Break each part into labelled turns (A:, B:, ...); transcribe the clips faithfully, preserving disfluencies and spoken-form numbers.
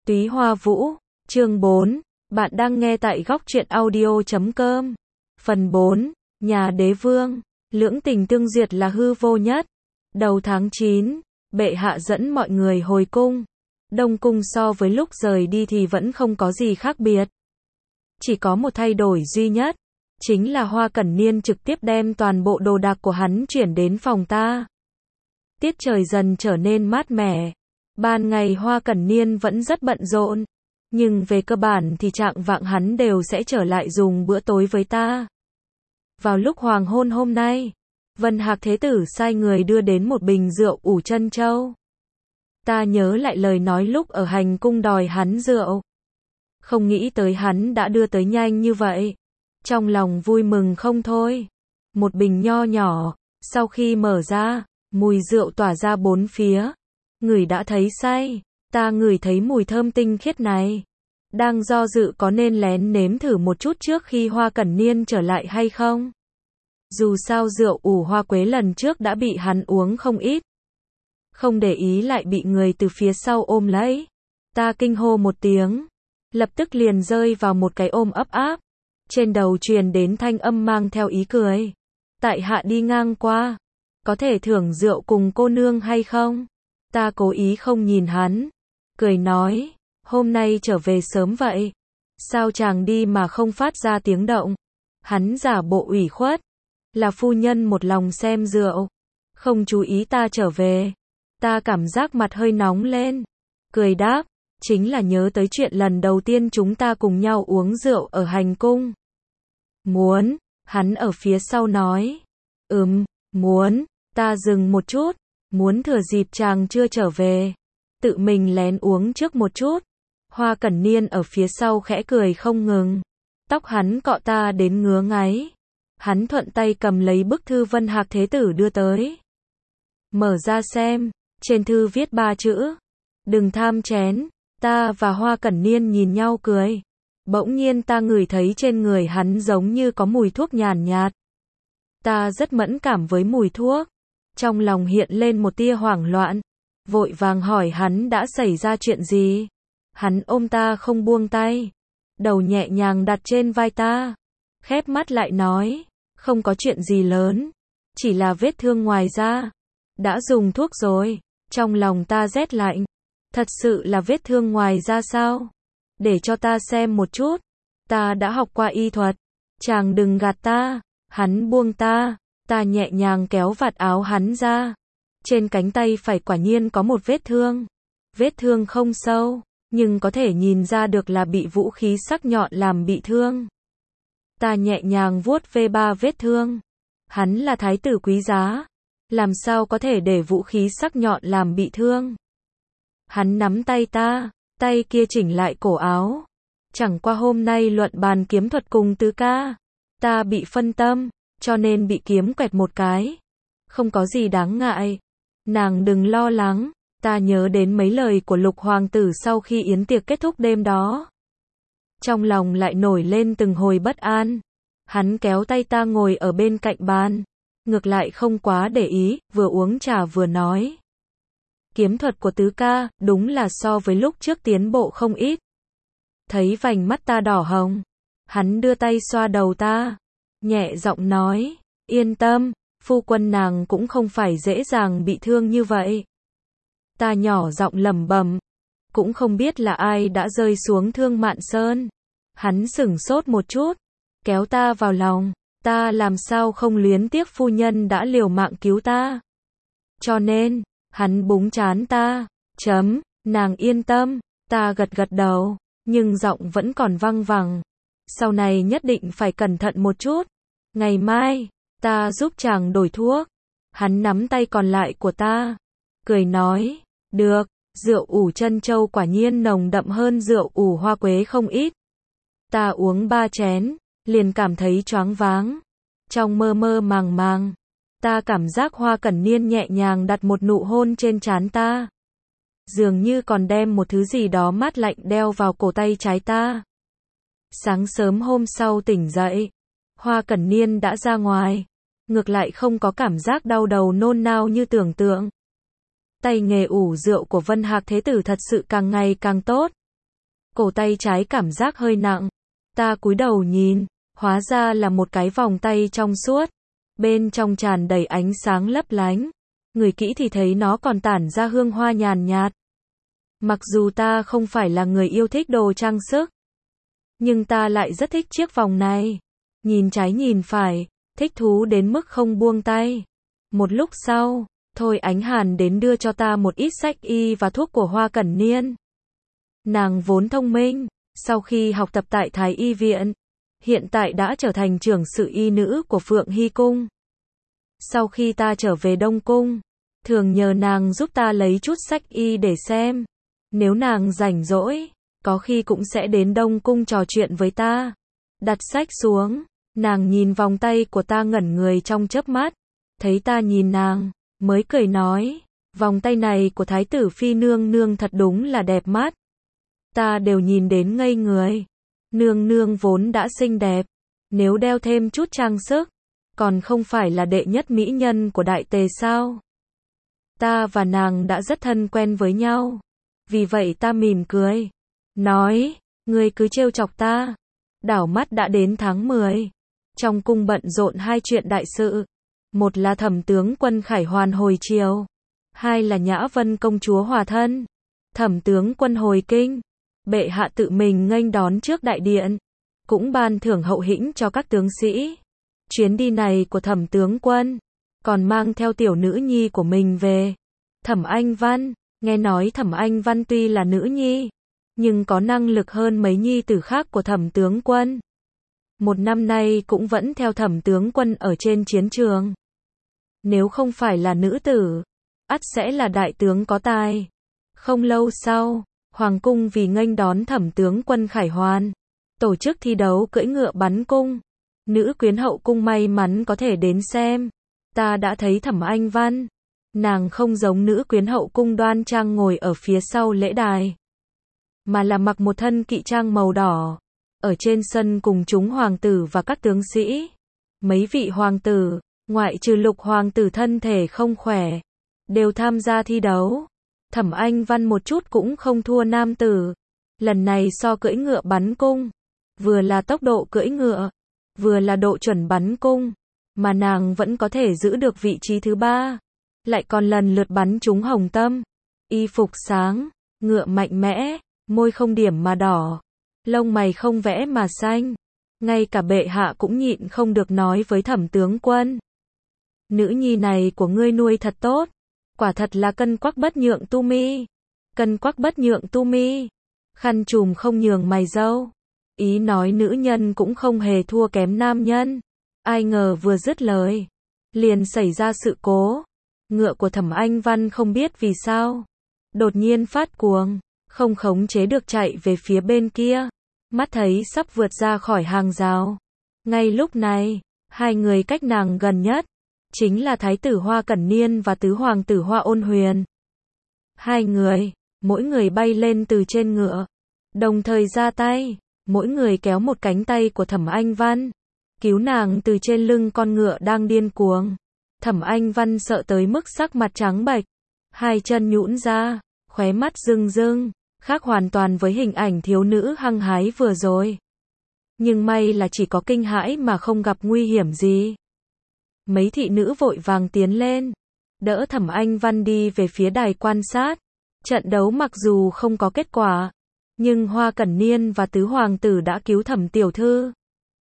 A: Túy Hoa Vũ, chương bốn, bạn đang nghe tại góc truyện audio chấm com. Phần bốn, nhà đế vương, lưỡng tình tương duyệt là hư vô nhất. Đầu tháng chín, bệ hạ dẫn mọi người hồi cung. Đông cung so với lúc rời đi thì vẫn không có gì khác biệt. Chỉ có một thay đổi duy nhất, chính là Hoa Cẩn Niên trực tiếp đem toàn bộ đồ đạc của hắn chuyển đến phòng ta. Tiết trời dần trở nên mát mẻ. Ban ngày Hoa Cẩn Niên vẫn rất bận rộn, nhưng về cơ bản thì trạng vạng hắn đều sẽ trở lại dùng bữa tối với ta. Vào lúc hoàng hôn hôm nay, Vân Hạc Thế Tử sai người đưa đến một bình rượu ủ trân châu. Ta nhớ lại lời nói lúc ở hành cung đòi hắn rượu. Không nghĩ tới hắn đã đưa tới nhanh như vậy. Trong lòng vui mừng không thôi. Một bình nho nhỏ, sau khi mở ra, mùi rượu tỏa ra bốn phía. Người đã thấy say, ta ngửi thấy mùi thơm tinh khiết này. Đang do dự có nên lén nếm thử một chút trước khi Hoa Cẩn Niên trở lại hay không. Dù sao rượu ủ hoa quế lần trước đã bị hắn uống không ít. Không để ý lại bị người từ phía sau ôm lấy. Ta kinh hô một tiếng, lập tức liền rơi vào một cái ôm ấp áp. Trên đầu truyền đến thanh âm mang theo ý cười. Tại hạ đi ngang qua, có thể thưởng rượu cùng cô nương hay không? Ta cố ý không nhìn hắn, cười nói, hôm nay trở về sớm vậy, sao chàng đi mà không phát ra tiếng động? Hắn giả bộ ủy khuất, là phu nhân một lòng xem rượu, không chú ý ta trở về. Ta cảm giác mặt hơi nóng lên, cười đáp, chính là nhớ tới chuyện lần đầu tiên chúng ta cùng nhau uống rượu ở hành cung. Muốn, hắn ở phía sau nói, ừm, muốn. Ta dừng một chút, muốn thừa dịp chàng chưa trở về, tự mình lén uống trước một chút. Hoa Cẩn Niên ở phía sau khẽ cười không ngừng, tóc hắn cọ ta đến ngứa ngáy. Hắn thuận tay cầm lấy bức thư Vân Hạc Thế Tử đưa tới. Mở ra xem, trên thư viết ba chữ, đừng tham chén. Ta và Hoa Cẩn Niên nhìn nhau cười. Bỗng nhiên ta ngửi thấy trên người hắn giống như có mùi thuốc nhàn nhạt. Ta rất mẫn cảm với mùi thuốc. Trong lòng hiện lên một tia hoảng loạn, vội vàng hỏi hắn đã xảy ra chuyện gì. Hắn ôm ta không buông tay, đầu nhẹ nhàng đặt trên vai ta, khép mắt lại nói, không có chuyện gì lớn, chỉ là vết thương ngoài da. Đã dùng thuốc rồi. Trong lòng ta rét lạnh, thật sự là vết thương ngoài da sao? Để cho ta xem một chút, ta đã học qua y thuật, chàng đừng gạt ta. Hắn buông ta. Ta nhẹ nhàng kéo vạt áo hắn ra. Trên cánh tay phải quả nhiên có một vết thương. Vết thương không sâu, nhưng có thể nhìn ra được là bị vũ khí sắc nhọn làm bị thương. Ta nhẹ nhàng vuốt ve ba vết thương. Hắn là thái tử quý giá, làm sao có thể để vũ khí sắc nhọn làm bị thương. Hắn nắm tay ta, tay kia chỉnh lại cổ áo. Chẳng qua hôm nay luận bàn kiếm thuật cùng tứ ca, ta bị phân tâm, cho nên bị kiếm quẹt một cái. Không có gì đáng ngại. Nàng đừng lo lắng. Ta nhớ đến mấy lời của Lục Hoàng tử sau khi yến tiệc kết thúc đêm đó. Trong lòng lại nổi lên từng hồi bất an. Hắn kéo tay ta ngồi ở bên cạnh bàn. Ngược lại không quá để ý, vừa uống trà vừa nói. Kiếm thuật của tứ ca, đúng là so với lúc trước tiến bộ không ít. Thấy vành mắt ta đỏ hồng. Hắn đưa tay xoa đầu ta. Nhẹ giọng nói, yên tâm, phu quân nàng cũng không phải dễ dàng bị thương như vậy. Ta nhỏ giọng lẩm bẩm, cũng không biết là ai đã rơi xuống Thương Mạn Sơn. Hắn sửng sốt một chút, kéo ta vào lòng, ta làm sao không luyến tiếc phu nhân đã liều mạng cứu ta. Cho nên, hắn búng trán ta, chấm, nàng yên tâm. Ta gật gật đầu, nhưng giọng vẫn còn văng vẳng. Sau này nhất định phải cẩn thận một chút. Ngày mai, ta giúp chàng đổi thuốc. Hắn nắm tay còn lại của ta, cười nói, được. Rượu ủ trân châu quả nhiên nồng đậm hơn rượu ủ hoa quế không ít. Ta uống ba chén, liền cảm thấy choáng váng. Trong mơ mơ màng màng, ta cảm giác Hoa Cẩn Niên nhẹ nhàng đặt một nụ hôn trên trán ta. Dường như còn đem một thứ gì đó mát lạnh đeo vào cổ tay trái ta. Sáng sớm hôm sau tỉnh dậy, Hoa Cẩn Niên đã ra ngoài, ngược lại không có cảm giác đau đầu nôn nao như tưởng tượng. Tay nghề ủ rượu của Vân Hạc Thế Tử thật sự càng ngày càng tốt. cổ tay trái cảm giác hơi nặng. Ta cúi đầu nhìn, hóa ra là một cái vòng tay trong suốt, bên trong tràn đầy ánh sáng lấp lánh. Ngửi kỹ thì thấy nó còn tản ra hương hoa nhàn nhạt. Mặc dù ta không phải là người yêu thích đồ trang sức, nhưng ta lại rất thích chiếc vòng này. Nhìn trái nhìn phải, thích thú đến mức không buông tay. Một lúc sau, Thôi Ánh Hàn đến đưa cho ta một ít sách y và thuốc của Hoa Cẩn Niên. Nàng vốn thông minh, sau khi học tập tại Thái Y Viện, hiện tại đã trở thành trưởng sự y nữ của Phượng Hy Cung. Sau khi ta trở về Đông Cung, thường nhờ nàng giúp ta lấy chút sách y để xem. Nếu nàng rảnh rỗi, có khi cũng sẽ đến Đông Cung trò chuyện với ta. Đặt sách xuống, nàng nhìn vòng tay của ta ngẩn người trong chớp mắt, thấy ta nhìn nàng, mới cười nói, vòng tay này của Thái tử Phi nương nương thật đúng là đẹp mắt. Ta đều nhìn đến ngây người. Nương nương vốn đã xinh đẹp, nếu đeo thêm chút trang sức, còn không phải là đệ nhất mỹ nhân của Đại Tề sao? Ta và nàng đã rất thân quen với nhau, vì vậy ta mỉm cười, nói, ngươi cứ trêu chọc ta. Đảo mắt đã đến tháng mười, trong cung bận rộn hai chuyện đại sự, một là Thẩm tướng quân Khải Hoàn hồi triều, hai là Nhã Vân công chúa hòa thân. Thẩm tướng quân hồi kinh, bệ hạ tự mình nghênh đón trước đại điện, cũng ban thưởng hậu hĩnh cho các tướng sĩ. Chuyến đi này của Thẩm tướng quân, còn mang theo tiểu nữ nhi của mình về, Thẩm Anh Văn. Nghe nói Thẩm Anh Văn tuy là nữ nhi, nhưng có năng lực hơn mấy nhi tử khác của Thẩm tướng quân. Một năm nay cũng vẫn theo Thẩm tướng quân ở trên chiến trường. Nếu không phải là nữ tử, ắt sẽ là đại tướng có tài. Không lâu sau, Hoàng cung vì nghênh đón Thẩm tướng quân Khải Hoàn, tổ chức thi đấu cưỡi ngựa bắn cung. Nữ quyến hậu cung may mắn có thể đến xem. Ta đã thấy Thẩm Anh Văn. Nàng không giống nữ quyến hậu cung đoan trang ngồi ở phía sau lễ đài, mà là mặc một thân kỵ trang màu đỏ, ở trên sân cùng chúng hoàng tử và các tướng sĩ. Mấy vị hoàng tử, ngoại trừ Lục hoàng tử thân thể không khỏe, đều tham gia thi đấu. Thẩm Anh Văn một chút cũng không thua nam tử. Lần này so cưỡi ngựa bắn cung, vừa là tốc độ cưỡi ngựa, vừa là độ chuẩn bắn cung, mà nàng vẫn có thể giữ được vị trí thứ ba. Lại còn lần lượt bắn trúng hồng tâm. Y phục sáng, ngựa mạnh mẽ, môi không điểm mà đỏ, lông mày không vẽ mà xanh. Ngay cả bệ hạ cũng nhịn không được nói với Thẩm tướng quân, nữ nhi này của ngươi nuôi thật tốt, quả thật là cân quắc bất nhượng tu mi. Cân quắc bất nhượng tu mi, khăn trùm không nhường mày râu. Ý nói nữ nhân cũng không hề thua kém nam nhân. Ai ngờ vừa dứt lời, liền xảy ra sự cố. Ngựa của Thẩm Anh Văn không biết vì sao, đột nhiên phát cuồng, không khống chế được chạy về phía bên kia. Mắt thấy sắp vượt ra khỏi hàng rào. Ngay lúc này, hai người cách nàng gần nhất, chính là Thái tử Hoa Cẩn Niên và Tứ Hoàng tử Hoa Ôn Huyền. Hai người, mỗi người bay lên từ trên ngựa, đồng thời ra tay, mỗi người kéo một cánh tay của Thẩm Anh Văn, cứu nàng từ trên lưng con ngựa đang điên cuồng. Thẩm Anh Văn sợ tới mức sắc mặt trắng bệch, hai chân nhũn ra, khóe mắt rưng rưng, khác hoàn toàn với hình ảnh thiếu nữ hăng hái vừa rồi. Nhưng may là chỉ có kinh hãi mà không gặp nguy hiểm gì. Mấy thị nữ vội vàng tiến lên, đỡ Thẩm Anh Văn đi về phía đài quan sát. Trận đấu mặc dù không có kết quả, nhưng Hoa Cẩn Niên và Tứ Hoàng tử đã cứu Thẩm tiểu thư.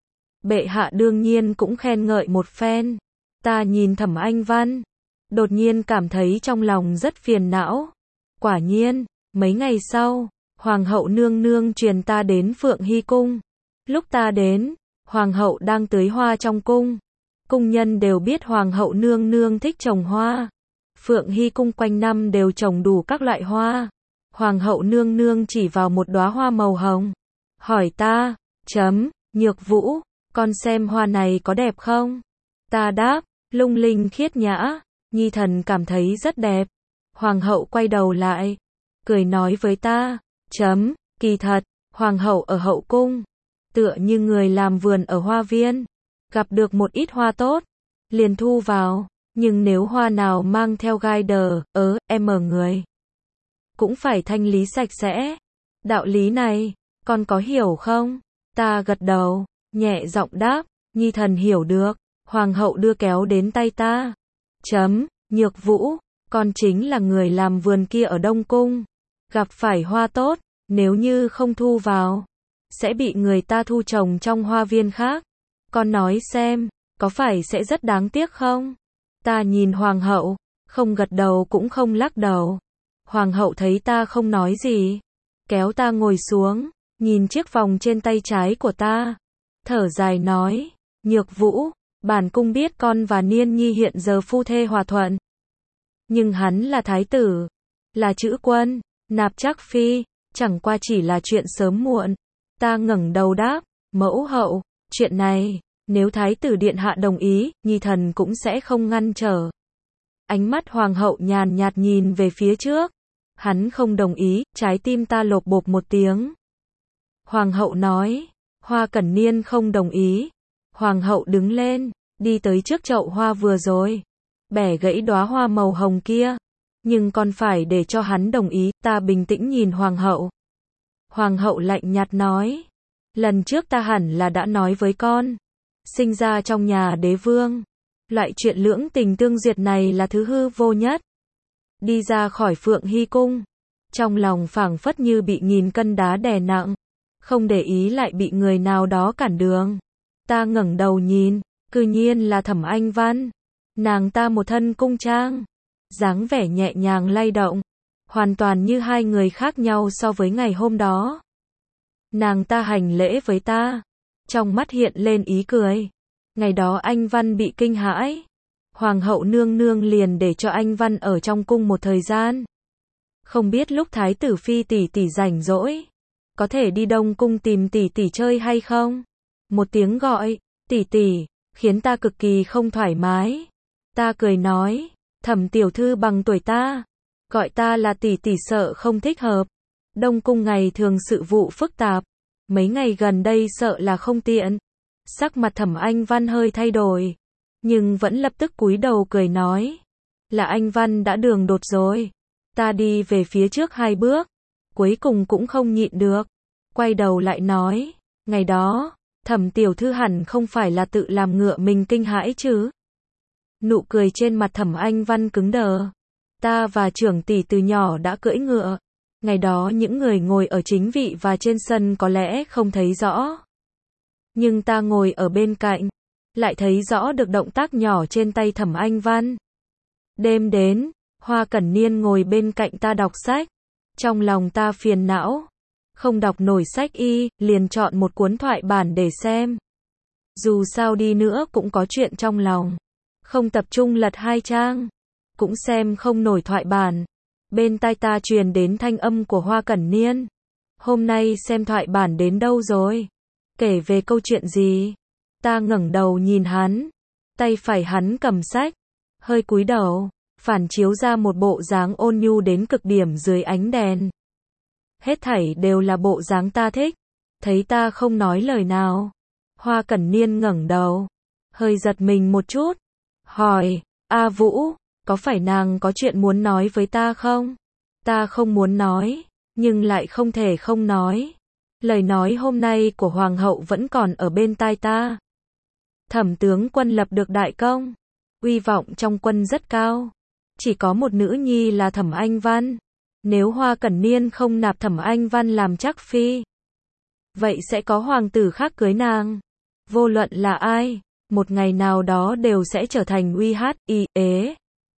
A: Bệ hạ đương nhiên cũng khen ngợi một phen. Ta nhìn Thẩm Anh Văn, đột nhiên cảm thấy trong lòng rất phiền não. Quả nhiên, mấy ngày sau, Hoàng hậu nương nương truyền ta đến Phượng Hy Cung. Lúc ta đến, Hoàng hậu đang tưới hoa trong cung. Cung nhân đều biết Hoàng hậu nương nương thích trồng hoa. Phượng Hy Cung quanh năm đều trồng đủ các loại hoa. Hoàng hậu nương nương chỉ vào một đóa hoa màu hồng, hỏi ta, chấm, Nhược Vũ, con xem hoa này có đẹp không? Ta đáp, lung linh khiết nhã, nhi thần cảm thấy rất đẹp. Hoàng hậu quay đầu lại, cười nói với ta, chấm, kỳ thật, Hoàng hậu ở hậu cung, tựa như người làm vườn ở hoa viên, gặp được một ít hoa tốt, liền thu vào, nhưng nếu hoa nào mang theo gai đờ, ớ, em ở người, cũng phải thanh lý sạch sẽ. Đạo lý này, con có hiểu không? Ta gật đầu, nhẹ giọng đáp, nhi thần hiểu được. Hoàng hậu đưa kéo đến tay ta. Chấm, Nhược Vũ, con chính là người làm vườn kia ở Đông Cung. Gặp phải hoa tốt, nếu như không thu vào, sẽ bị người ta thu trồng trong hoa viên khác. Con nói xem, có phải sẽ rất đáng tiếc không? Ta nhìn hoàng hậu, không gật đầu cũng không lắc đầu. Hoàng hậu thấy ta không nói gì, kéo ta ngồi xuống, nhìn chiếc vòng trên tay trái của ta, thở dài nói, Nhược Vũ, bản cung biết con và Niên Nhi hiện giờ phu thê hòa thuận. Nhưng hắn là thái tử, là chữ quân, nạp Trác phi, chẳng qua chỉ là chuyện sớm muộn. Ta ngẩng đầu đáp, mẫu hậu, chuyện này, nếu thái tử điện hạ đồng ý, nhi thần cũng sẽ không ngăn trở. Ánh mắt hoàng hậu nhàn nhạt nhìn về phía trước. Hắn không đồng ý, trái tim ta lộp bộp một tiếng. Hoàng hậu nói, Hoa Cẩn Niên không đồng ý. Hoàng hậu đứng lên, đi tới trước chậu hoa vừa rồi, bẻ gãy đóa hoa màu hồng kia. Nhưng còn phải để cho hắn đồng ý. Ta bình tĩnh nhìn hoàng hậu. Hoàng hậu lạnh nhạt nói, lần trước ta hẳn là đã nói với con, sinh ra trong nhà đế vương, loại chuyện lưỡng tình tương duyệt này là thứ hư vô nhất. Đi ra khỏi Phượng Hy cung, trong lòng phảng phất như bị nghìn cân đá đè nặng, không để ý lại bị người nào đó cản đường. Ta ngẩng đầu nhìn, cư nhiên là Thẩm Anh Văn. Nàng ta một thân cung trang, dáng vẻ nhẹ nhàng lay động, hoàn toàn như hai người khác nhau so với ngày hôm đó. Nàng ta hành lễ với ta, trong mắt hiện lên ý cười. Ngày đó anh Văn bị kinh hãi, hoàng hậu nương nương liền để cho anh Văn ở trong cung một thời gian. Không biết lúc thái tử phi tỷ tỷ rảnh rỗi, có thể đi Đông cung tìm tỷ tỷ chơi hay không? Một tiếng gọi, tỷ tỷ, khiến ta cực kỳ không thoải mái. Ta cười nói, Thẩm tiểu thư bằng tuổi ta, gọi ta là tỷ tỷ sợ không thích hợp. Đông cung ngày thường sự vụ phức tạp, mấy ngày gần đây sợ là không tiện. Sắc mặt Thẩm Anh Văn hơi thay đổi, nhưng vẫn lập tức cúi đầu cười nói, là anh Văn đã đường đột rồi. Ta đi về phía trước hai bước, cuối cùng cũng không nhịn được, quay đầu lại nói, ngày đó, Thẩm tiểu thư hẳn không phải là tự làm ngựa mình kinh hãi chứ? Nụ cười trên mặt Thẩm Anh Văn cứng đờ. Ta và trưởng tỷ từ nhỏ đã cưỡi ngựa. Ngày đó những người ngồi ở chính vị và trên sân có lẽ không thấy rõ. Nhưng ta ngồi ở bên cạnh, lại thấy rõ được động tác nhỏ trên tay Thẩm Anh Văn. Đêm đến, Hoa Cẩn Niên ngồi bên cạnh ta đọc sách. Trong lòng ta phiền não, không đọc nổi sách y, liền chọn một cuốn thoại bản để xem. Dù sao đi nữa cũng có chuyện trong lòng, không tập trung lật hai trang, cũng xem không nổi thoại bản. Bên tai ta truyền đến thanh âm của Hoa Cẩn Niên. Hôm nay xem thoại bản đến đâu rồi? Kể về câu chuyện gì? Ta ngẩng đầu nhìn hắn, tay phải hắn cầm sách, hơi cúi đầu, phản chiếu ra một bộ dáng ôn nhu đến cực điểm dưới ánh đèn. Hết thảy đều là bộ dáng ta thích. Thấy ta không nói lời nào, Hoa Cẩn Niên ngẩng đầu, hơi giật mình một chút, hỏi, A Vũ, có phải nàng có chuyện muốn nói với ta không? Ta không muốn nói, nhưng lại không thể không nói. Lời nói hôm nay của Hoàng hậu vẫn còn ở bên tai ta. Thẩm tướng quân lập được đại công, uy vọng trong quân rất cao. Chỉ có một nữ nhi là Thẩm Anh Văn. Nếu Hoa Cẩn Niên không nạp Thẩm Anh Văn làm Trác phi, vậy sẽ có hoàng tử khác cưới nàng. Vô luận là ai, một ngày nào đó đều sẽ trở thành uy hát y ế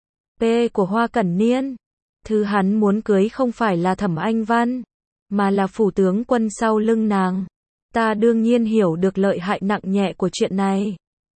A: p của Hoa Cẩn Niên. Thứ hắn muốn cưới không phải là Thẩm Anh Văn, mà là phủ tướng quân sau lưng nàng. Ta đương nhiên hiểu được lợi hại nặng nhẹ của chuyện này.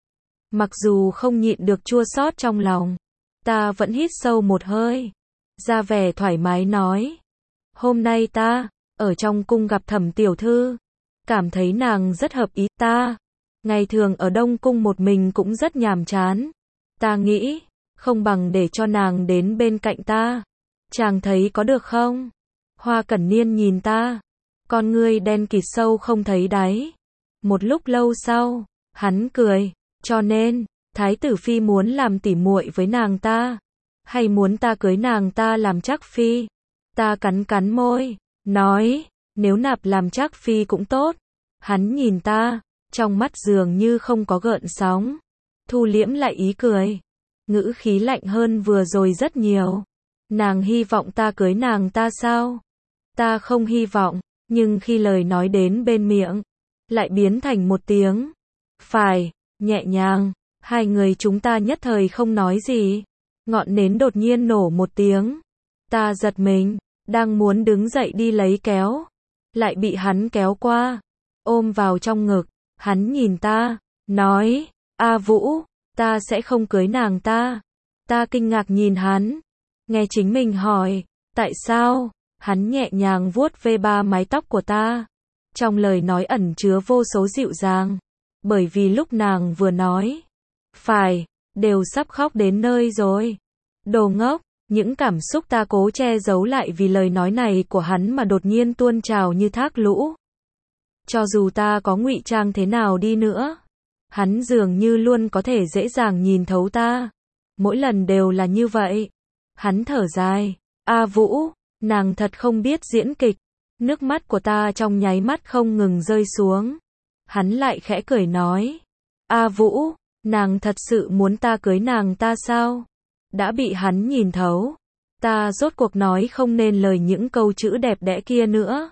A: Mặc dù không nhịn được chua xót trong lòng, ta vẫn hít sâu một hơi, ra vẻ thoải mái nói, hôm nay ta ở trong cung gặp Thẩm tiểu thư, cảm thấy nàng rất hợp ý ta. Ngày thường ở Đông cung một mình cũng rất nhàm chán. Ta nghĩ, không bằng để cho nàng đến bên cạnh ta. Chàng thấy có được không? Hoa Cẩn Niên nhìn ta, con ngươi đen kịt sâu không thấy đáy. Một lúc lâu sau, hắn cười, cho nên, thái tử phi muốn làm tỉ muội với nàng ta, hay muốn ta cưới nàng ta làm Trác phi? Ta cắn cắn môi, nói, Nếu nạp làm trác phi cũng tốt. Hắn nhìn ta, trong mắt dường như không có gợn sóng. Thu liễm lại ý cười. Ngữ khí lạnh hơn vừa rồi rất nhiều. Nàng hy vọng ta cưới nàng ta sao? Ta không hy vọng, nhưng khi lời nói đến bên miệng, lại biến thành một tiếng. Phải, nhẹ nhàng, hai người chúng ta nhất thời không nói gì. Ngọn nến đột nhiên nổ một tiếng. Ta giật mình, đang muốn đứng dậy đi lấy kéo. Lại bị hắn kéo qua, ôm vào trong ngực. Hắn nhìn ta, nói, A Vũ, ta sẽ không cưới nàng ta. Ta kinh ngạc nhìn hắn, nghe chính mình hỏi, tại sao? Hắn nhẹ nhàng vuốt ve ba mái tóc của ta. Trong lời nói ẩn chứa vô số dịu dàng. Bởi vì lúc nàng vừa nói, phải, đều sắp khóc đến nơi rồi. Đồ ngốc, những cảm xúc ta cố che giấu lại vì lời nói này của hắn mà đột nhiên tuôn trào như thác lũ. Cho dù ta có ngụy trang thế nào đi nữa, hắn dường như luôn có thể dễ dàng nhìn thấu ta. Mỗi lần đều là như vậy. Hắn thở dài, A Vũ, nàng thật không biết diễn kịch. Nước mắt của ta trong nháy mắt không ngừng rơi xuống. Hắn lại khẽ cười nói, A Vũ, nàng thật sự muốn ta cưới nàng ta sao? Đã bị hắn nhìn thấu. Ta rốt cuộc nói không nên lời những câu chữ đẹp đẽ kia nữa.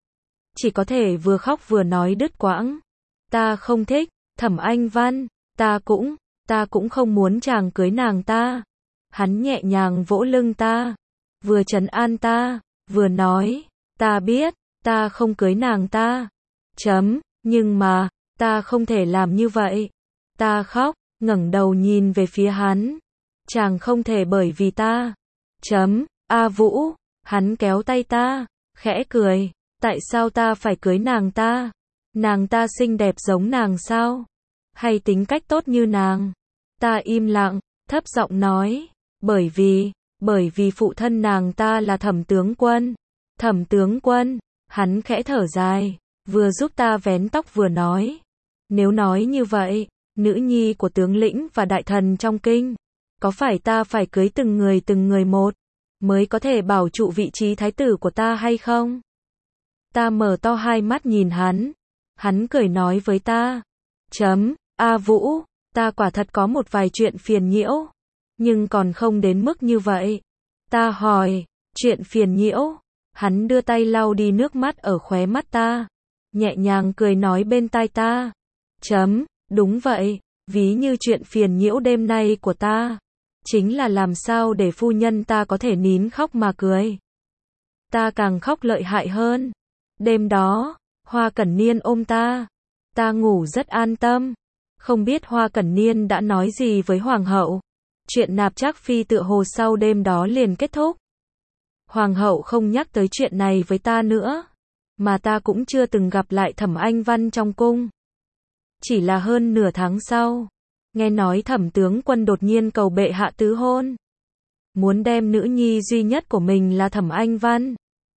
A: Chỉ có thể vừa khóc vừa nói đứt quãng. Ta không thích, Thẩm Anh Văn, ta cũng, ta cũng không muốn chàng cưới nàng ta. Hắn nhẹ nhàng vỗ lưng ta, vừa trấn an ta, vừa nói, ta biết, ta không cưới nàng ta. Chấm, nhưng mà, ta không thể làm như vậy. Ta khóc, ngẩng đầu nhìn về phía hắn. Chàng không thể bởi vì ta. Chấm, A Vũ, hắn kéo tay ta, khẽ cười, tại sao ta phải cưới nàng ta? Nàng ta xinh đẹp giống nàng sao? Hay tính cách tốt như nàng? Ta im lặng, thấp giọng nói, bởi vì, bởi vì phụ thân nàng ta là Thẩm tướng quân. Thẩm tướng quân, hắn khẽ thở dài, vừa giúp ta vén tóc vừa nói, nếu nói như vậy, nữ nhi của tướng lĩnh và đại thần trong kinh, có phải ta phải cưới từng người từng người một, mới có thể bảo trụ vị trí thái tử của ta hay không? Ta mở to hai mắt nhìn hắn, hắn cười nói với ta, chấm, A Vũ, ta quả thật có một vài chuyện phiền nhiễu, nhưng còn không đến mức như vậy. Ta hỏi, chuyện phiền nhiễu? Hắn đưa tay lau đi nước mắt ở khóe mắt ta, nhẹ nhàng cười nói bên tai ta, chấm, đúng vậy, ví như chuyện phiền nhiễu đêm nay của ta, chính là làm sao để phu nhân ta có thể nín khóc mà cười. Ta càng khóc lợi hại hơn. Đêm đó, Hoa Cẩn Niên ôm ta, ta ngủ rất an tâm. Không biết Hoa Cẩn Niên đã nói gì với Hoàng hậu. Chuyện nạp trác phi tựa hồ sau đêm đó liền kết thúc. Hoàng hậu không nhắc tới chuyện này với ta nữa, mà ta cũng chưa từng gặp lại Thẩm Anh Văn trong cung. Chỉ là hơn nửa tháng sau, nghe nói Thẩm tướng quân đột nhiên cầu bệ hạ tứ hôn, muốn đem nữ nhi duy nhất của mình là Thẩm Anh Văn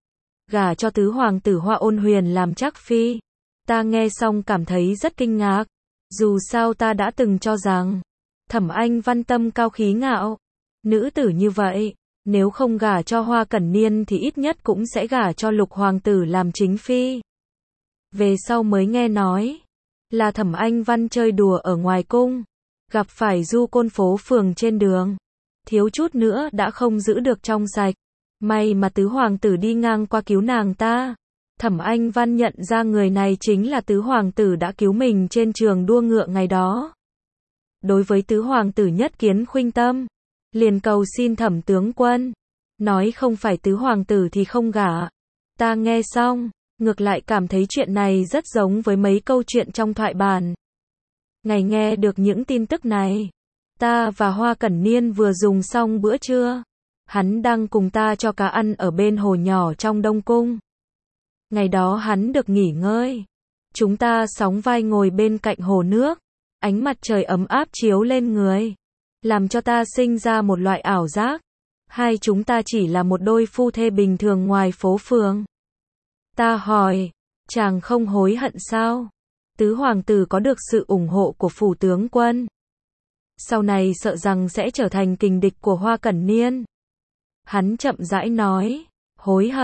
A: gả cho tứ hoàng tử Hoa Ôn Huyền làm trác phi. Ta nghe xong cảm thấy rất kinh ngạc, dù sao ta đã từng cho rằng Thẩm Anh Văn tâm cao khí ngạo, nữ tử như vậy, nếu không gả cho Hoa Cẩn Niên thì ít nhất cũng sẽ gả cho Lục hoàng tử làm chính phi. Về sau mới nghe nói là Thẩm Anh Văn chơi đùa ở ngoài cung, gặp phải du côn phố phường trên đường, thiếu chút nữa đã không giữ được trong sạch. May mà tứ hoàng tử đi ngang qua cứu nàng ta. Thẩm Anh Văn nhận ra người này chính là tứ hoàng tử đã cứu mình trên trường đua ngựa ngày đó. Đối với tứ hoàng tử nhất kiến khuynh tâm, liền cầu xin Thẩm tướng quân, nói không phải tứ hoàng tử thì không gả. Ta nghe xong, ngược lại cảm thấy chuyện này rất giống với mấy câu chuyện trong thoại bản. Ngày nghe được những tin tức này, ta và Hoa Cẩn Niên vừa dùng xong bữa trưa. Hắn đang cùng ta cho cá ăn ở bên hồ nhỏ trong Đông Cung. Ngày đó hắn được nghỉ ngơi. Chúng ta sóng vai ngồi bên cạnh hồ nước. Ánh mặt trời ấm áp chiếu lên người, làm cho ta sinh ra một loại ảo giác. Hai chúng ta chỉ là một đôi phu thê bình thường ngoài phố phường. Ta hỏi, chàng không hối hận sao? Tứ hoàng tử có được sự ủng hộ của phủ tướng quân, sau này sợ rằng sẽ trở thành kình địch của Hoa Cẩn Niên. Hắn chậm rãi nói, hối hận,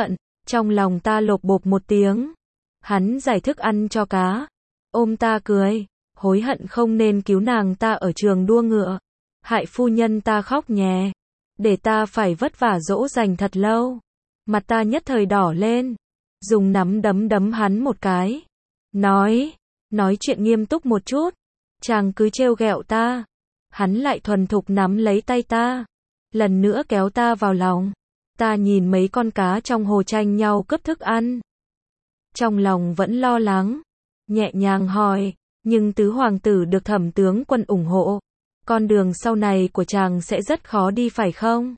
A: Trong lòng ta lộp bộp một tiếng. Hắn giải thức ăn cho cá. Ôm ta cười. Hối hận không nên cứu nàng ta ở trường đua ngựa. Hại phu nhân ta khóc nhè. Để ta phải vất vả dỗ dành thật lâu. Mặt ta nhất thời đỏ lên. Dùng nắm đấm đấm hắn một cái. Nói. Nói chuyện nghiêm túc một chút. Chàng cứ trêu ghẹo ta. Hắn lại thuần thục nắm lấy tay ta. Lần nữa kéo ta vào lòng. Ta nhìn mấy con cá trong hồ tranh nhau cướp thức ăn. Trong lòng vẫn lo lắng. Nhẹ nhàng hỏi. Nhưng tứ hoàng tử được Thẩm tướng quân ủng hộ. Con đường sau này của chàng sẽ rất khó đi phải không?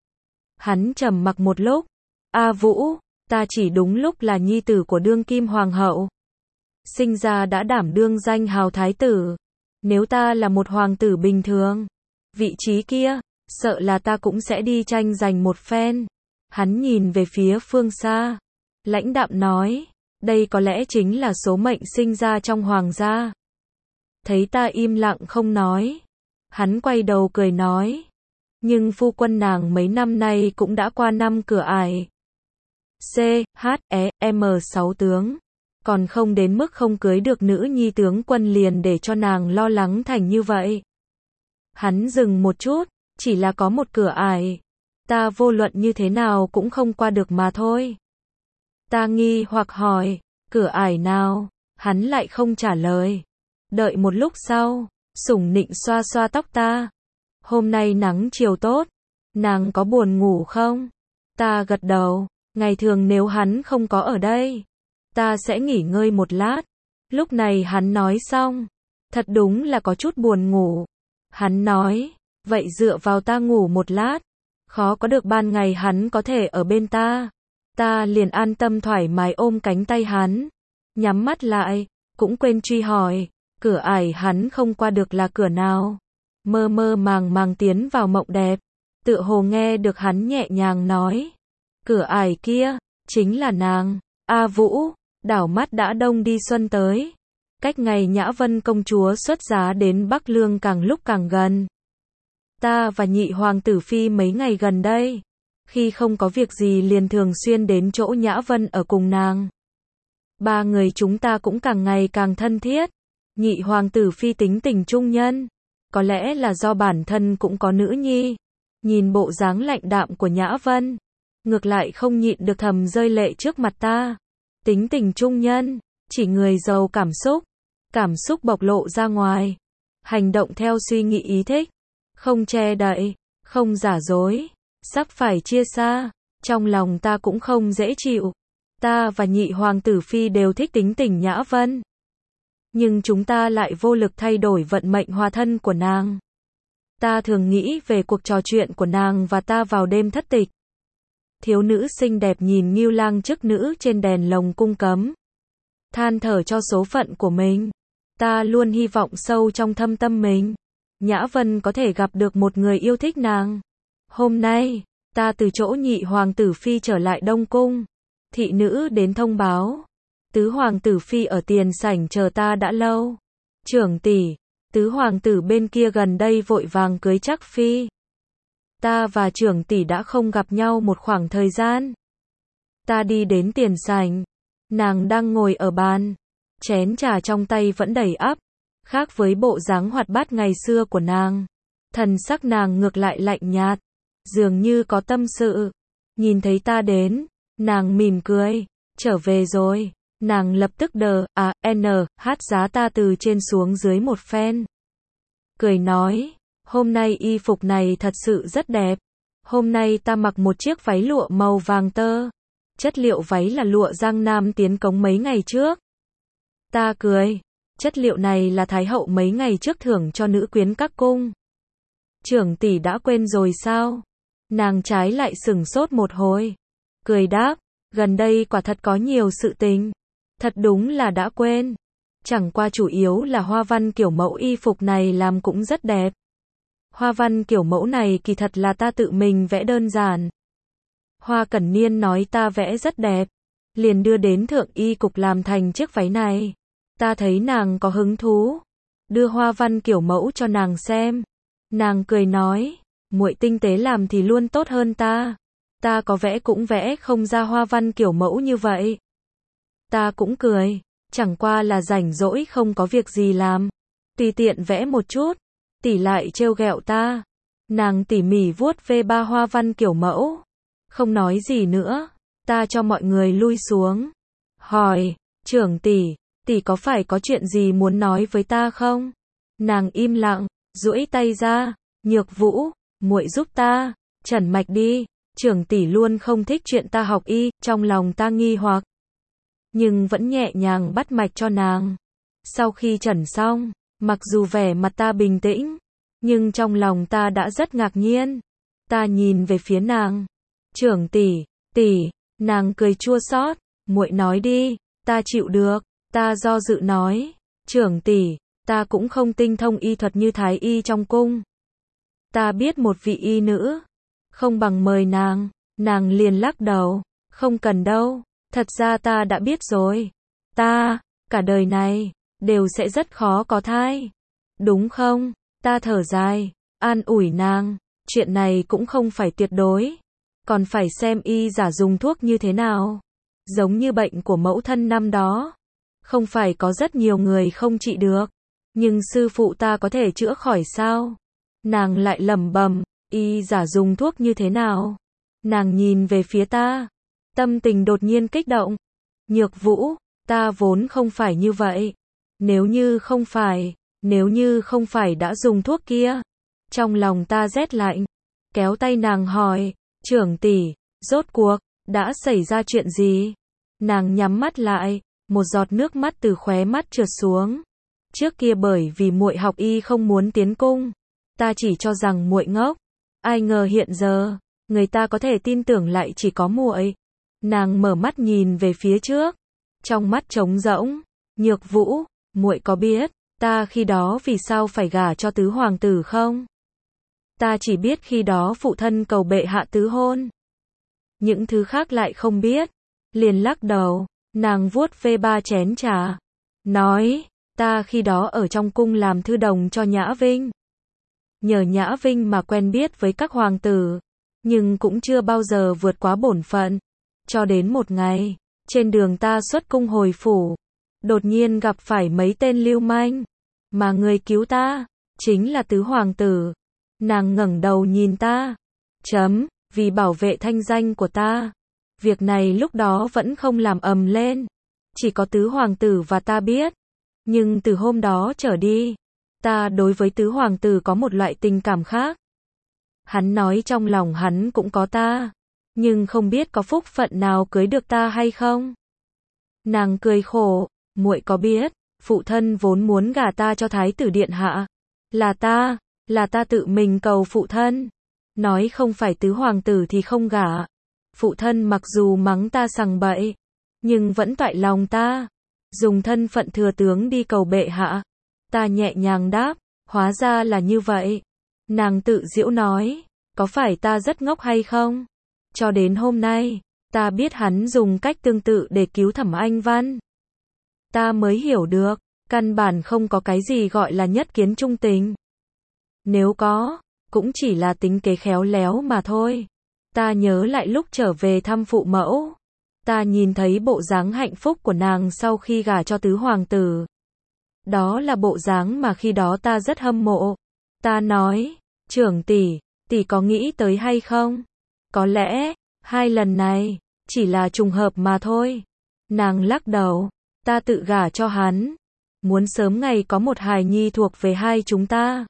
A: Hắn trầm mặc một lúc. A Vũ, ta chỉ đúng lúc là nhi tử của đương kim hoàng hậu. Sinh ra đã đảm đương danh hào thái tử. Nếu ta là một hoàng tử bình thường, vị trí kia, sợ là ta cũng sẽ đi tranh giành một phen. Hắn nhìn về phía phương xa. Lãnh đạm nói, đây có lẽ chính là số mệnh sinh ra trong hoàng gia. Thấy ta im lặng không nói. Hắn quay đầu cười nói. Nhưng phu quân nàng mấy năm nay cũng đã qua năm cửa ải. C, H, E, M sáu tướng. Còn không đến mức không cưới được nữ nhi tướng quân liền để cho nàng lo lắng thành như vậy. Hắn dừng một chút, chỉ là có một cửa ải. Ta vô luận như thế nào cũng không qua được mà thôi. Ta nghi hoặc hỏi, cửa ải nào? Hắn lại không trả lời. Đợi một lúc sau, sủng nịnh xoa xoa tóc ta. Hôm nay nắng chiều tốt, nàng có buồn ngủ không? Ta gật đầu, ngày thường nếu hắn không có ở đây, ta sẽ nghỉ ngơi một lát. Lúc này hắn nói xong, thật đúng là có chút buồn ngủ. Hắn nói, vậy dựa vào ta ngủ một lát. Khó có được ban ngày hắn có thể ở bên ta. Ta liền an tâm thoải mái ôm cánh tay hắn. Nhắm mắt lại, cũng quên truy hỏi, cửa ải hắn không qua được là cửa nào? Mơ mơ màng màng tiến vào mộng đẹp. Tựa hồ nghe được hắn nhẹ nhàng nói. Cửa ải kia, chính là nàng. A Vũ, đảo mắt đã đông đi xuân tới. Cách ngày Nhã Vân công chúa xuất giá đến Bắc Lương càng lúc càng gần. Ta và nhị hoàng tử phi mấy ngày gần đây, khi không có việc gì liền thường xuyên đến chỗ Nhã Vân ở cùng nàng. Ba người chúng ta cũng càng ngày càng thân thiết. Nhị hoàng tử phi tính tình trung nhân. Có lẽ là do bản thân cũng có nữ nhi. Nhìn bộ dáng lạnh đạm của Nhã Vân, ngược lại không nhịn được thầm rơi lệ trước mặt ta. Tính tình trung nhân, chỉ người giàu cảm xúc. Cảm xúc bộc lộ ra ngoài. Hành động theo suy nghĩ ý thích. Không che đậy, không giả dối. Sắp phải chia xa. Trong lòng ta cũng không dễ chịu. Ta và nhị hoàng tử phi đều thích tính tình Nhã Vân. Nhưng chúng ta lại vô lực thay đổi vận mệnh hòa thân của nàng. Ta thường nghĩ về cuộc trò chuyện của nàng và ta vào đêm thất tịch. Thiếu nữ xinh đẹp nhìn Ngưu Lang chức nữ trên đèn lồng cung cấm. Than thở cho số phận của mình. Ta luôn hy vọng sâu trong thâm tâm mình, Nhã Vân có thể gặp được một người yêu thích nàng. Hôm nay, ta từ chỗ nhị hoàng tử phi trở lại Đông Cung. Thị nữ đến thông báo. Tứ hoàng tử phi ở tiền sảnh chờ ta đã lâu. Trưởng tỷ, tứ hoàng tử bên kia gần đây vội vàng cưới chắc phi. Ta và trưởng tỷ đã không gặp nhau một khoảng thời gian. Ta đi đến tiền sảnh. Nàng đang ngồi ở bàn. Chén trà trong tay vẫn đầy ắp. Khác với bộ dáng hoạt bát ngày xưa của nàng. Thần sắc nàng ngược lại lạnh nhạt. Dường như có tâm sự. Nhìn thấy ta đến, nàng mỉm cười. Trở về rồi. Nàng lập tức đờ, à, n, hát giá ta từ trên xuống dưới một phen. Cười nói, hôm nay y phục này thật sự rất đẹp. Hôm nay ta mặc một chiếc váy lụa màu vàng tơ. Chất liệu váy là lụa Giang Nam tiến cống mấy ngày trước. Ta cười, chất liệu này là Thái hậu mấy ngày trước thưởng cho nữ quyến các cung. Trưởng tỷ đã quên rồi sao? Nàng trái lại sửng sốt một hồi. Cười đáp, gần đây quả thật có nhiều sự tình. Thật đúng là đã quên. Chẳng qua chủ yếu là hoa văn kiểu mẫu y phục này làm cũng rất đẹp. Hoa văn kiểu mẫu này kỳ thật là ta tự mình vẽ đơn giản. Hoa Cẩn Niên nói ta vẽ rất đẹp. Liền đưa đến thượng y cục làm thành chiếc váy này. Ta thấy nàng có hứng thú. Đưa hoa văn kiểu mẫu cho nàng xem. Nàng cười nói, muội tinh tế làm thì luôn tốt hơn ta. Ta có vẽ cũng vẽ không ra hoa văn kiểu mẫu như vậy. Ta cũng cười, chẳng qua là rảnh rỗi không có việc gì làm, tùy tiện vẽ một chút. Tỷ lại trêu ghẹo ta. Nàng tỉ mỉ vuốt ve ba hoa văn kiểu mẫu, không nói gì nữa. Ta cho mọi người lui xuống, hỏi, trưởng tỷ, tỷ có phải có chuyện gì muốn nói với ta không? Nàng im lặng, duỗi tay ra, Nhược Vũ, muội giúp ta trần mạch đi. Trưởng tỷ luôn không thích chuyện ta học y, trong lòng ta nghi hoặc, nhưng vẫn nhẹ nhàng bắt mạch cho nàng. Sau khi trần xong, mặc dù vẻ mặt ta bình tĩnh, nhưng trong lòng ta đã rất ngạc nhiên. Ta nhìn về phía nàng. Trưởng tỷ, tỷ, nàng cười chua xót, muội nói đi, ta chịu được. Ta do dự nói, trưởng tỷ, ta cũng không tinh thông y thuật như thái y trong cung. Ta biết một vị y nữ, không bằng mời nàng. Nàng liền lắc đầu, không cần đâu, thật ra ta đã biết rồi. Ta, cả đời này, đều sẽ rất khó có thai. Đúng không? Ta thở dài, an ủi nàng, chuyện này cũng không phải tuyệt đối, còn phải xem y giả dùng thuốc như thế nào. Giống như bệnh của mẫu thân năm đó, không phải có rất nhiều người không trị được, nhưng sư phụ ta có thể chữa khỏi sao? Nàng lại lẩm bẩm, y giả dùng thuốc như thế nào? Nàng nhìn về phía ta, tâm tình đột nhiên kích động. Nhược Vũ, ta vốn không phải như vậy. Nếu như không phải, nếu như không phải đã dùng thuốc kia. Trong lòng ta rét lạnh, kéo tay nàng hỏi, trưởng tỷ, rốt cuộc, đã xảy ra chuyện gì? Nàng nhắm mắt lại, một giọt nước mắt từ khóe mắt trượt xuống. Trước kia bởi vì muội học y không muốn tiến cung, ta chỉ cho rằng muội ngốc. Ai ngờ hiện giờ, người ta có thể tin tưởng lại chỉ có muội. Nàng mở mắt nhìn về phía trước, trong mắt trống rỗng. Nhược Vũ, muội có biết ta khi đó vì sao phải gả cho tứ hoàng tử không? Ta chỉ biết khi đó phụ thân cầu bệ hạ tứ hôn. Những thứ khác lại không biết. Liền lắc đầu, nàng vuốt ve ba chén trà, nói, ta khi đó ở trong cung làm thư đồng cho Nhã Vinh. Nhờ Nhã Vinh mà quen biết với các hoàng tử, nhưng cũng chưa bao giờ vượt quá bổn phận. Cho đến một ngày, trên đường ta xuất cung hồi phủ, đột nhiên gặp phải mấy tên lưu manh, mà người cứu ta, chính là tứ hoàng tử. Nàng ngẩng đầu nhìn ta, chấm, vì bảo vệ thanh danh của ta. Việc này lúc đó vẫn không làm ầm lên, chỉ có tứ hoàng tử và ta biết. Nhưng từ hôm đó trở đi, ta đối với tứ hoàng tử có một loại tình cảm khác. Hắn nói trong lòng hắn cũng có ta, nhưng không biết có phúc phận nào cưới được ta hay không. Nàng cười khổ, muội có biết, phụ thân vốn muốn gả ta cho thái tử điện hạ. Là ta, là ta tự mình cầu phụ thân. Nói không phải tứ hoàng tử thì không gả. Phụ thân mặc dù mắng ta sằng bậy, nhưng vẫn toại lòng ta. Dùng thân phận thừa tướng đi cầu bệ hạ. Ta nhẹ nhàng đáp, hóa ra là như vậy. Nàng tự giễu nói, có phải ta rất ngốc hay không? Cho đến hôm nay, ta biết hắn dùng cách tương tự để cứu Thẩm Anh Văn. Ta mới hiểu được, căn bản không có cái gì gọi là nhất kiến trung tình. Nếu có, cũng chỉ là tính kế khéo léo mà thôi. Ta nhớ lại lúc trở về thăm phụ mẫu, ta nhìn thấy bộ dáng hạnh phúc của nàng sau khi gả cho tứ hoàng tử. Đó là bộ dáng mà khi đó ta rất hâm mộ. Ta nói, trưởng tỷ, tỷ có nghĩ tới hay không? Có lẽ, hai lần này, chỉ là trùng hợp mà thôi. Nàng lắc đầu, ta tự gả cho hắn. Muốn sớm ngày có một hài nhi thuộc về hai chúng ta.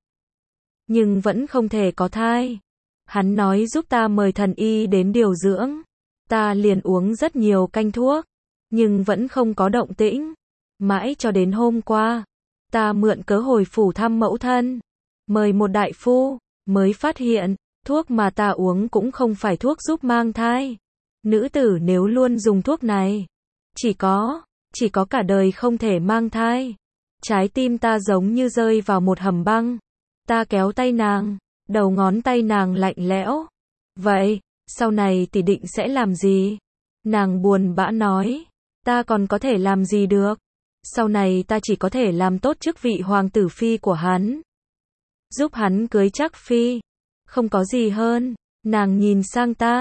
A: Nhưng vẫn không thể có thai. Hắn nói giúp ta mời thần y đến điều dưỡng. Ta liền uống rất nhiều canh thuốc, nhưng vẫn không có động tĩnh. Mãi cho đến hôm qua, ta mượn cớ hồi phủ thăm mẫu thân, mời một đại phu, mới phát hiện, thuốc mà ta uống cũng không phải thuốc giúp mang thai. Nữ tử nếu luôn dùng thuốc này, chỉ có, chỉ có cả đời không thể mang thai. Trái tim ta giống như rơi vào một hầm băng. Ta kéo tay nàng, đầu ngón tay nàng lạnh lẽo. Vậy, sau này tỷ định sẽ làm gì? Nàng buồn bã nói, ta còn có thể làm gì được? Sau này ta chỉ có thể làm tốt chức vị hoàng tử phi của hắn. Giúp hắn cưới chắc phi. Không có gì hơn. Nàng nhìn sang ta,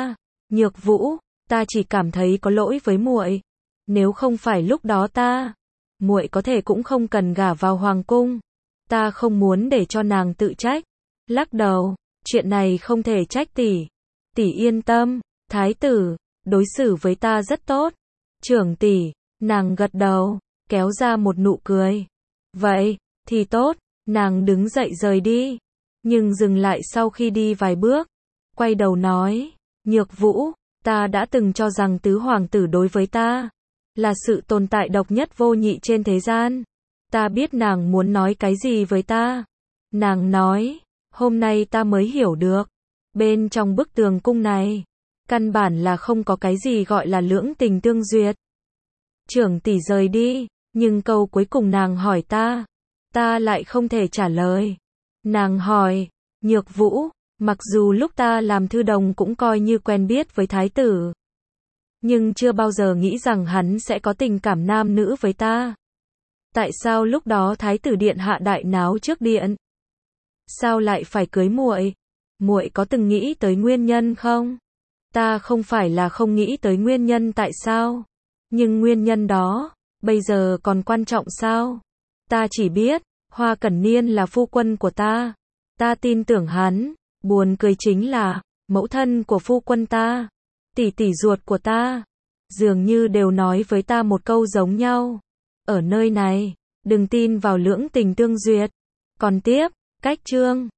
A: Nhược Vũ, ta chỉ cảm thấy có lỗi với muội. Nếu không phải lúc đó ta, muội có thể cũng không cần gả vào hoàng cung. Ta không muốn để cho nàng tự trách. Lắc đầu, chuyện này không thể trách tỷ. Tỷ yên tâm, thái tử đối xử với ta rất tốt. Trưởng tỷ, nàng gật đầu, kéo ra một nụ cười. Vậy thì tốt, nàng đứng dậy rời đi, nhưng dừng lại sau khi đi vài bước, quay đầu nói, Nhược Vũ, ta đã từng cho rằng tứ hoàng tử đối với ta là sự tồn tại độc nhất vô nhị trên thế gian. Ta biết nàng muốn nói cái gì với ta. Nàng nói, hôm nay ta mới hiểu được, bên trong bức tường cung này, căn bản là không có cái gì gọi là lưỡng tình tương duyệt. Trưởng tỷ rời đi, nhưng câu cuối cùng nàng hỏi ta, ta lại không thể trả lời. Nàng hỏi, Nhược Vũ, mặc dù lúc ta làm thư đồng cũng coi như quen biết với thái tử, nhưng chưa bao giờ nghĩ rằng hắn sẽ có tình cảm nam nữ với ta. Tại sao lúc đó thái tử điện hạ đại náo trước điện? Sao lại phải cưới muội? Muội có từng nghĩ tới nguyên nhân không? Ta không phải là không nghĩ tới nguyên nhân tại sao, nhưng nguyên nhân đó bây giờ còn quan trọng sao? Ta chỉ biết, Hoa Cẩn Niên là phu quân của ta. Ta tin tưởng hắn. Buồn cười chính là, mẫu thân của phu quân ta, tỷ tỷ ruột của ta, dường như đều nói với ta một câu giống nhau. Ở nơi này, đừng tin vào lưỡng tình tương duyệt. Còn tiếp, cách chương